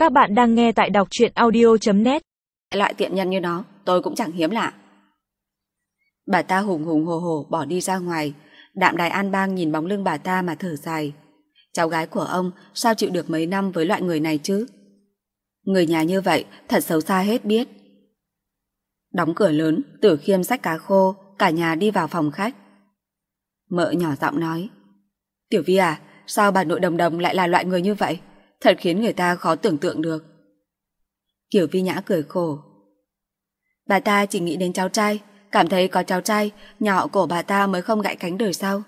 Các bạn đang nghe tại đọc truyện audio.net. Loại tiện nhân như nó, tôi cũng chẳng hiếm lạ. Bà ta hùng hùng hổ hổ bỏ đi ra ngoài. Đạm Đài An Bang nhìn bóng lưng bà ta mà thở dài. Cháu gái của ông sao chịu được mấy năm với loại người này chứ? Người nhà như vậy thật xấu xa hết biết. Đóng cửa lớn, Tử Khiêm xách cá khô, cả nhà đi vào phòng khách. Mợ nhỏ giọng nói: Tiểu Vi à, sao bà nội Đồng Đồng lại là loại người như vậy? Thật khiến người ta khó tưởng tượng được. Kiều Vi Nhã cười khổ: Bà ta chỉ nghĩ đến cháu trai, cảm thấy có cháu trai, nhỏ cổ bà ta mới không gãy cánh đời sau.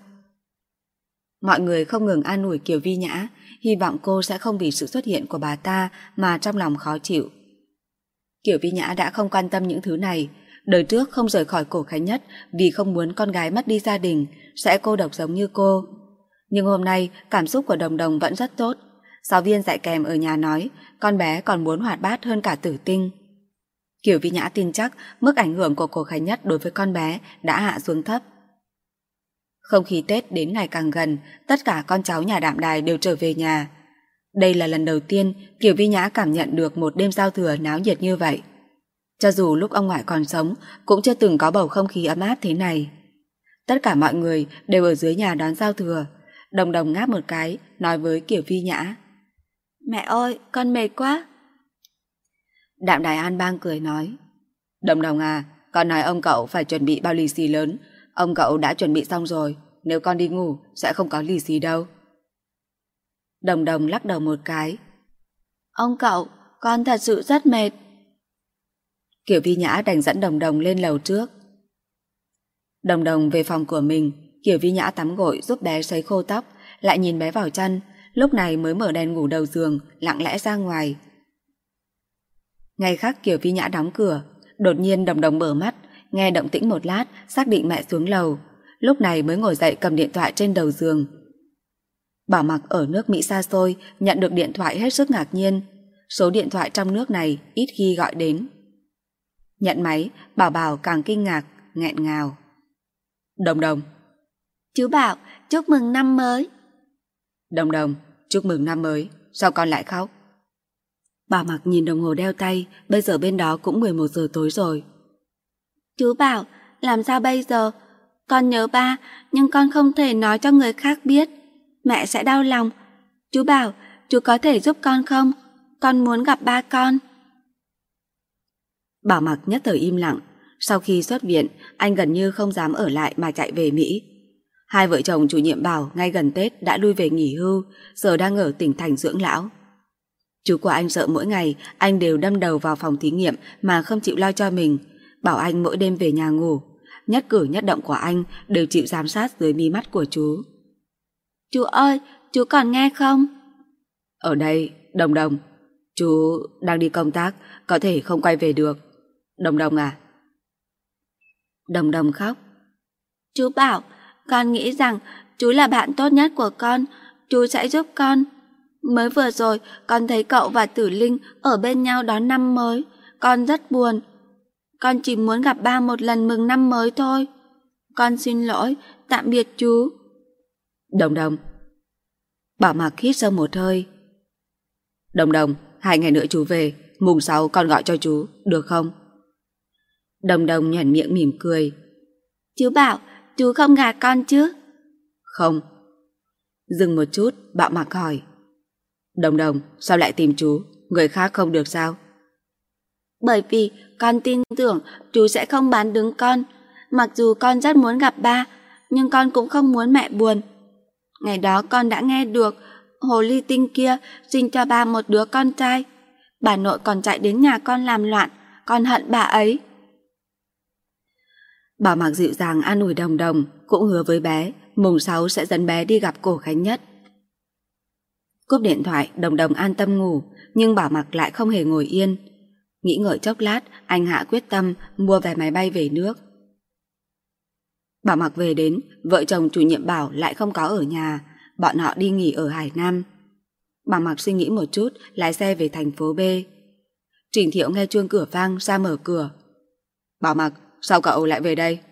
Mọi người không ngừng an ủi Kiều Vi Nhã, hy vọng cô sẽ không vì sự xuất hiện của bà ta mà trong lòng khó chịu. Kiều Vi Nhã đã không quan tâm những thứ này. Đời trước không rời khỏi Cổ Khánh Nhất vì không muốn con gái mất đi gia đình, sẽ cô độc giống như cô. Nhưng hôm nay cảm xúc của Đồng Đồng vẫn rất tốt. Giáo viên dạy kèm ở nhà nói con bé còn muốn hoạt bát hơn cả Tử Tinh. Kiều Vi Nhã tin chắc mức ảnh hưởng của Cổ Khánh Nhất đối với con bé đã hạ xuống thấp. Không khí Tết đến ngày càng gần, tất cả con cháu nhà Đạm Đài đều trở về nhà. Đây là lần đầu tiên Kiều Vi Nhã cảm nhận được một đêm giao thừa náo nhiệt như vậy. Cho dù lúc ông ngoại còn sống, cũng chưa từng có bầu không khí ấm áp thế này. Tất cả mọi người đều ở dưới nhà đón giao thừa. Đồng Đồng ngáp một cái, nói với Kiều Vi Nhã: Mẹ ơi, con mệt quá. Đạm Đài An Bang cười nói: Đồng Đồng à, con nói ông cậu phải chuẩn bị bao lì xì lớn. Ông cậu đã chuẩn bị xong rồi, nếu con đi ngủ sẽ không có lì xì đâu. Đồng Đồng lắc đầu một cái: Ông cậu, con thật sự rất mệt. Kiều Vi Nhã đành dẫn Đồng Đồng lên lầu trước. Đồng Đồng về phòng của mình, Kiều Vi Nhã tắm gội giúp bé sấy khô tóc, lại nhìn bé vào chăn, lúc này mới mở đèn ngủ đầu giường, lặng lẽ ra ngoài. Ngày khác Kiều Vi Nhã đóng cửa, đột nhiên Đồng Đồng mở mắt, nghe động tĩnh một lát, xác định mẹ xuống lầu, lúc này mới ngồi dậy cầm điện thoại trên đầu giường. Bảo Mặc ở nước Mỹ xa xôi, nhận được điện thoại hết sức ngạc nhiên. Số điện thoại trong nước này ít khi gọi đến. Nhận máy, Bảo Bảo càng kinh ngạc, nghẹn ngào: Đồng Đồng. Chú Bảo, chúc mừng năm mới. Đồng Đồng, chúc mừng năm mới, sao con lại khóc? Bảo Mặc nhìn đồng hồ đeo tay, bây giờ bên đó cũng 11 giờ tối rồi. Chú Bảo, làm sao bây giờ? Con nhớ ba, nhưng con không thể nói cho người khác biết. Mẹ sẽ đau lòng. Chú Bảo, chú có thể giúp con không? Con muốn gặp ba con. Bảo Mặc nhất thời im lặng. Sau khi xuất viện, anh gần như không dám ở lại mà chạy về Mỹ. Hai vợ chồng chủ nhiệm Bảo ngay gần Tết đã lui về nghỉ hưu, giờ đang ở tỉnh thành dưỡng lão. Chú của anh sợ mỗi ngày anh đều đâm đầu vào phòng thí nghiệm mà không chịu lo cho mình, bảo anh mỗi đêm về nhà ngủ. Nhất cử nhất động của anh đều chịu giám sát dưới mí mắt của chú. Chú ơi, chú còn nghe không? Ở đây, Đồng Đồng. Chú đang đi công tác, có thể không quay về được. Đồng Đồng à? Đồng Đồng khóc. Chú Bảo, con nghĩ rằng chú là bạn tốt nhất của con, chú sẽ giúp con. Mới vừa rồi con thấy cậu và Tử Linh ở bên nhau đón năm mới, con rất buồn. Con chỉ muốn gặp ba một lần mừng năm mới thôi. Con xin lỗi, tạm biệt chú. Đồng Đồng. Bảo Mặc hít sâu một hơi. Đồng Đồng, 2 ngày nữa chú về, mùng 6 con gọi cho chú, được không? Đồng Đồng nhoẻn miệng mỉm cười. Chú Bảo, chú không gạt con chứ? Không. Dừng một chút, Bảo Mặc hỏi. Đồng Đồng, sao lại tìm chú? Người khác không được sao? Bởi vì con tin tưởng chú sẽ không bán đứng con. Mặc dù con rất muốn gặp ba, nhưng con cũng không muốn mẹ buồn. Ngày đó con đã nghe được hồ ly tinh kia sinh cho ba một đứa con trai. Bà nội còn chạy đến nhà con làm loạn, con hận bà ấy. Bảo Mặc dịu dàng an ủi Đồng Đồng, cũng hứa với bé mùng 6 sẽ dẫn bé đi gặp Cổ Khánh Nhất. Cúp điện thoại, Đồng Đồng an tâm ngủ, nhưng Bảo Mặc lại không hề ngồi yên. Nghĩ ngợi chốc lát, anh hạ quyết tâm mua vé máy bay về nước. Bảo Mặc về đến, vợ chồng chủ nhiệm Bảo lại không có ở nhà, bọn họ đi nghỉ ở Hải Nam. Bảo Mặc suy nghĩ một chút, lái xe về thành phố B. Trình Thiệu nghe chuông cửa vang ra mở cửa. Bảo Mặc, sao cậu lại về đây?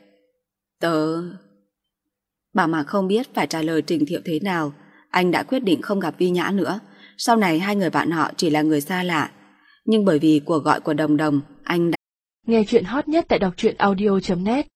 Bảo Mặc không biết phải trả lời Trình Thiệu thế nào. Anh đã quyết định không gặp Vi Nhã nữa. sau này hai người bạn họ chỉ là người xa lạ. Nhưng bởi vì cuộc gọi của Đồng Đồng, anh đã... Nghe chuyện hot nhất tại đọc truyện audio.net